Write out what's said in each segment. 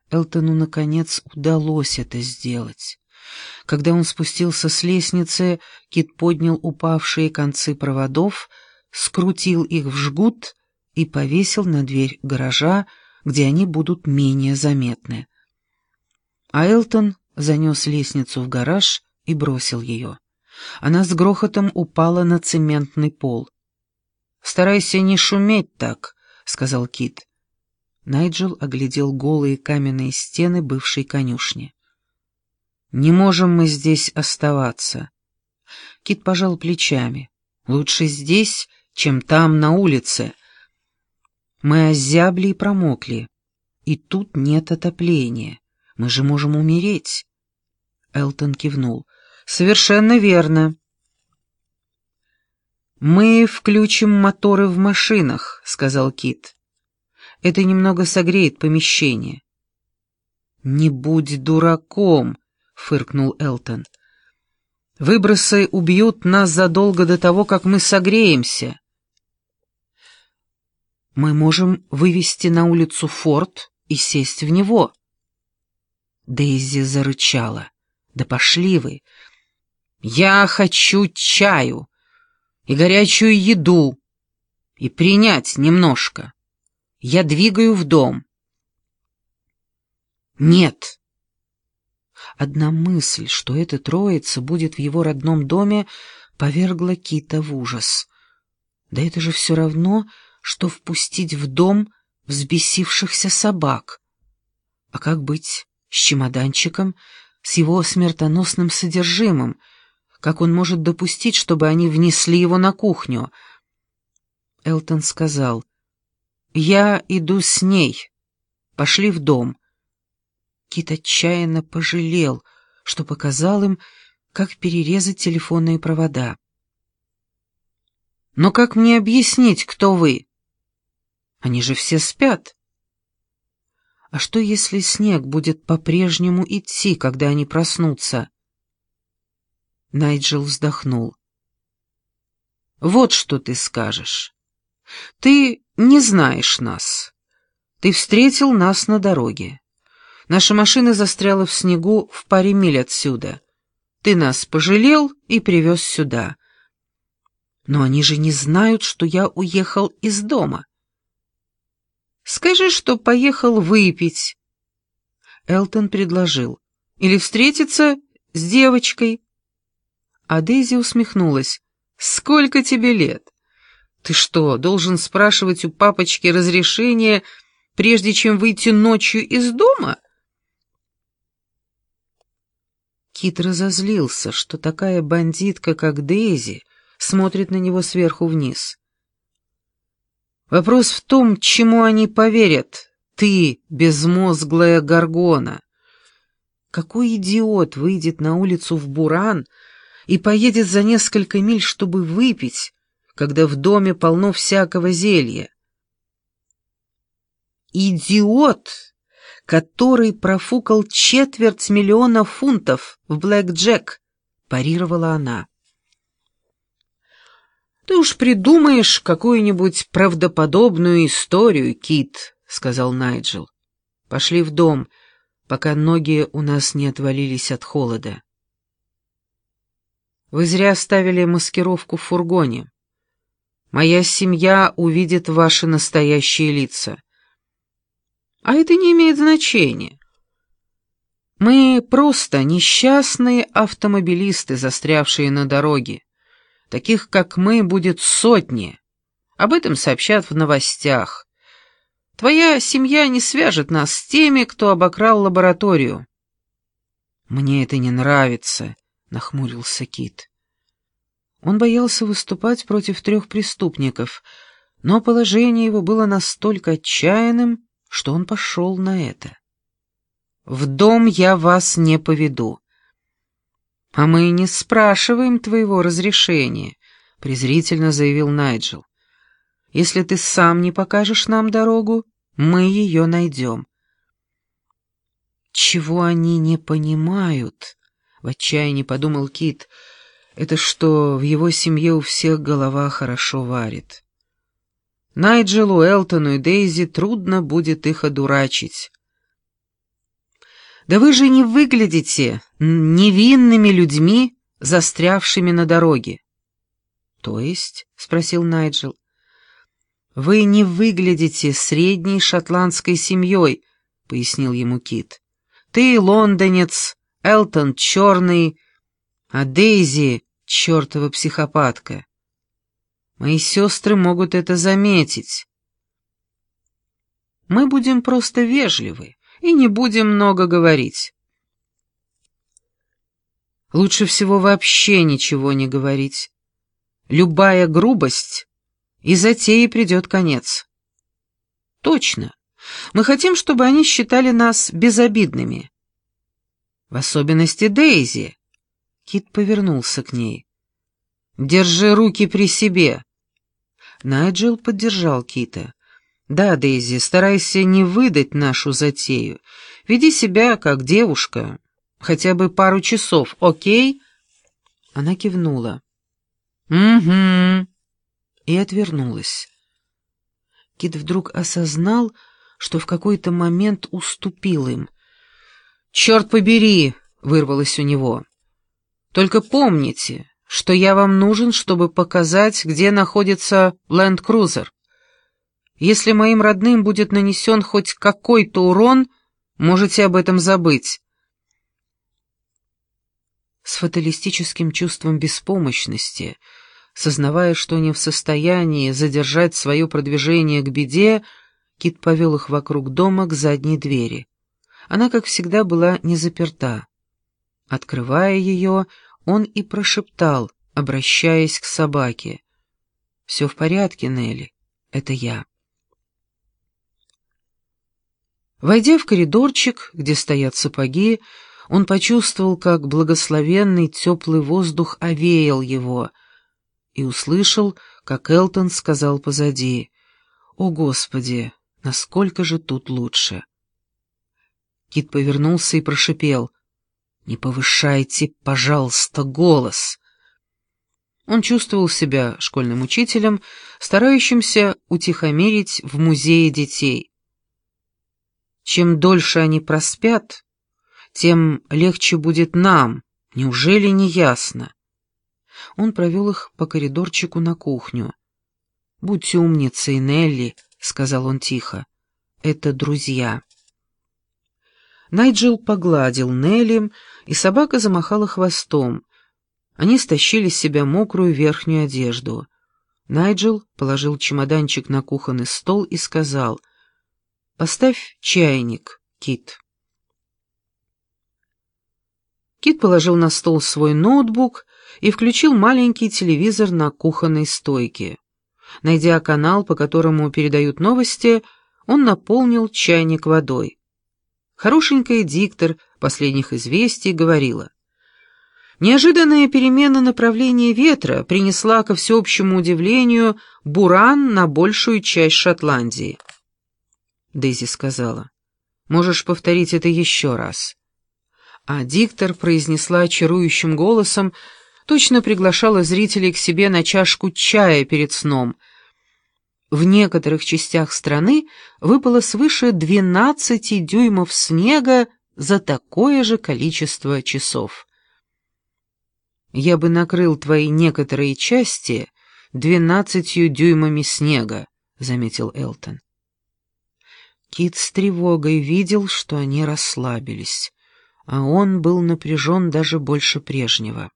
Элтону, наконец, удалось это сделать. Когда он спустился с лестницы, Кит поднял упавшие концы проводов, скрутил их в жгут и повесил на дверь гаража, где они будут менее заметны. А Элтон занес лестницу в гараж и бросил ее. Она с грохотом упала на цементный пол. «Старайся не шуметь так», — сказал Кит. Найджел оглядел голые каменные стены бывшей конюшни. «Не можем мы здесь оставаться». Кит пожал плечами. «Лучше здесь, чем там, на улице. Мы озябли и промокли, и тут нет отопления. Мы же можем умереть». Элтон кивнул. «Совершенно верно». «Мы включим моторы в машинах», — сказал Кит. «Это немного согреет помещение». «Не будь дураком», — фыркнул Элтон. «Выбросы убьют нас задолго до того, как мы согреемся». «Мы можем вывести на улицу Форд и сесть в него». Дейзи зарычала. «Да пошли вы! Я хочу чаю и горячую еду, и принять немножко. Я двигаю в дом». «Нет». Одна мысль, что эта троица будет в его родном доме, повергла Кита в ужас. Да это же все равно, что впустить в дом взбесившихся собак. А как быть с чемоданчиком, с его смертоносным содержимым? Как он может допустить, чтобы они внесли его на кухню? Элтон сказал: «Я иду с ней. Пошли в дом». Кит отчаянно пожалел, что показал им, как перерезать телефонные провода. «Но как мне объяснить, кто вы? Они же все спят». «А что, если снег будет по-прежнему идти, когда они проснутся?» Найджел вздохнул. «Вот что ты скажешь. Ты не знаешь нас. Ты встретил нас на дороге. Наша машина застряла в снегу в паре миль отсюда. Ты нас пожалел и привез сюда. Но они же не знают, что я уехал из дома. Скажи, что поехал выпить». Элтон предложил: «Или встретиться с девочкой». А Дейзи усмехнулась. «Сколько тебе лет? Ты что, должен спрашивать у папочки разрешения, прежде чем выйти ночью из дома?» Кит разозлился, что такая бандитка, как Дейзи, смотрит на него сверху вниз. «Вопрос в том, чему они поверят, ты, безмозглая горгона. Какой идиот выйдет на улицу в буран и поедет за несколько миль, чтобы выпить, когда в доме полно всякого зелья? Идиот, который профукал 250 000 фунтов в блэк-джек», — парировала она. «Ты уж придумаешь какую-нибудь правдоподобную историю, Кит», — сказал Найджел. «Пошли в дом, пока ноги у нас не отвалились от холода». «Вы зря оставили маскировку в фургоне. Моя семья увидит ваши настоящие лица». «А это не имеет значения. Мы просто несчастные автомобилисты, застрявшие на дороге. Таких, как мы, будет сотни. Об этом сообщат в новостях. Твоя семья не свяжет нас с теми, кто обокрал лабораторию». «Мне это не нравится», — нахмурился Кит. Он боялся выступать против 3 преступников, но положение его было настолько отчаянным, что он пошел на это. «В дом я вас не поведу». «А мы не спрашиваем твоего разрешения», — презрительно заявил Найджел. «Если ты сам не покажешь нам дорогу, мы ее найдем». «Чего они не понимают?» — в отчаянии подумал Кит. «Это что, в его семье у всех голова хорошо варит. Найджелу, Элтону и Дейзи трудно будет их одурачить». Да вы же не выглядите невинными людьми, застрявшими на дороге. То есть, спросил Найджел, вы не выглядите средней шотландской семьей, пояснил ему Кит. Ты лондонец, Элтон черный, а Дейзи чертова психопатка. Мои сестры могут это заметить. Мы будем просто вежливы и не будем много говорить. Лучше всего вообще ничего не говорить. Любая грубость, и затее придет конец. Точно. Мы хотим, чтобы они считали нас безобидными. В особенности Дейзи. Кит повернулся к ней. Держи руки при себе. Найджел поддержал Кита. Да, Дейзи, старайся не выдать нашу затею. Веди себя как девушка. Хотя бы пару часов, окей? Она кивнула. Угу. И отвернулась. Кит вдруг осознал, что в какой-то момент уступил им. «Черт побери!» — вырвалось у него. «Только помните, что я вам нужен, чтобы показать, где находится ленд-крузер. Если моим родным будет нанесен хоть какой-то урон, можете об этом забыть». С фаталистическим чувством беспомощности, сознавая, что не в состоянии задержать свое продвижение к беде, Кит повел их вокруг дома к задней двери. Она, как всегда, была не заперта. Открывая ее, он и прошептал, обращаясь к собаке. «Все в порядке, Нелли, это я». Войдя в коридорчик, где стоят сапоги, он почувствовал, как благословенный теплый воздух овеял его, и услышал, как Элтон сказал позади: «О, Господи, насколько же тут лучше!» Кит повернулся и прошипел: «Не повышайте, пожалуйста, голос!» Он чувствовал себя школьным учителем, старающимся утихомирить в музее детей. Чем дольше они проспят, тем легче будет нам, неужели не ясно? Он провел их по коридорчику на кухню. «Будьте умницей, Нелли», — сказал он тихо, — «это друзья». Найджел погладил Нелли, и собака замахала хвостом. Они стащили с себя мокрую верхнюю одежду. Найджел положил чемоданчик на кухонный стол и сказал: «Поставь чайник, Кит». Кит положил на стол свой ноутбук и включил маленький телевизор на кухонной стойке. Найдя канал, по которому передают новости, он наполнил чайник водой. Хорошенькая диктор последних известий говорила: неожиданная перемена направления ветра принесла, ко всеобщему удивлению, буран на большую часть Шотландии. Дейзи сказала: «Можешь повторить это еще раз?» А диктор произнесла чарующим голосом, точно приглашала зрителей к себе на чашку чая перед сном: в некоторых частях страны выпало свыше 12 дюймов снега за такое же количество часов. «Я бы накрыл твои некоторые части 12 дюймами снега», — заметил Элтон. Кит с тревогой видел, что они расслабились, а он был напряжен даже больше прежнего.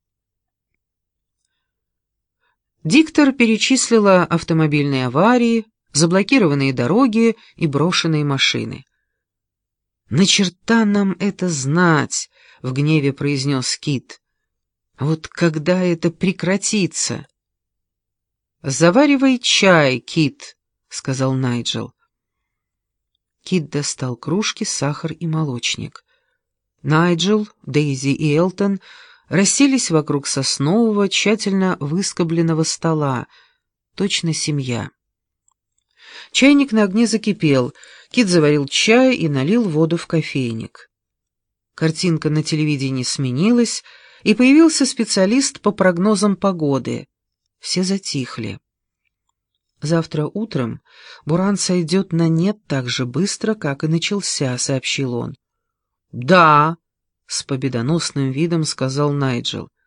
Диктор перечислила автомобильные аварии, заблокированные дороги и брошенные машины. «На черта нам это знать!» — в гневе произнес Кит. «А вот когда это прекратится?» «Заваривай чай, Кит», — сказал Найджел. Кит достал кружки, сахар и молочник. Найджел, Дейзи и Элтон расселись вокруг соснового, тщательно выскобленного стола, точно семья. Чайник на огне закипел, Кит заварил чай и налил воду в кофейник. Картинка на телевидении сменилась, и появился специалист по прогнозам погоды. Все затихли. «Завтра утром буран сойдет на нет так же быстро, как и начался», — сообщил он. «Да», — с победоносным видом сказал Найджел.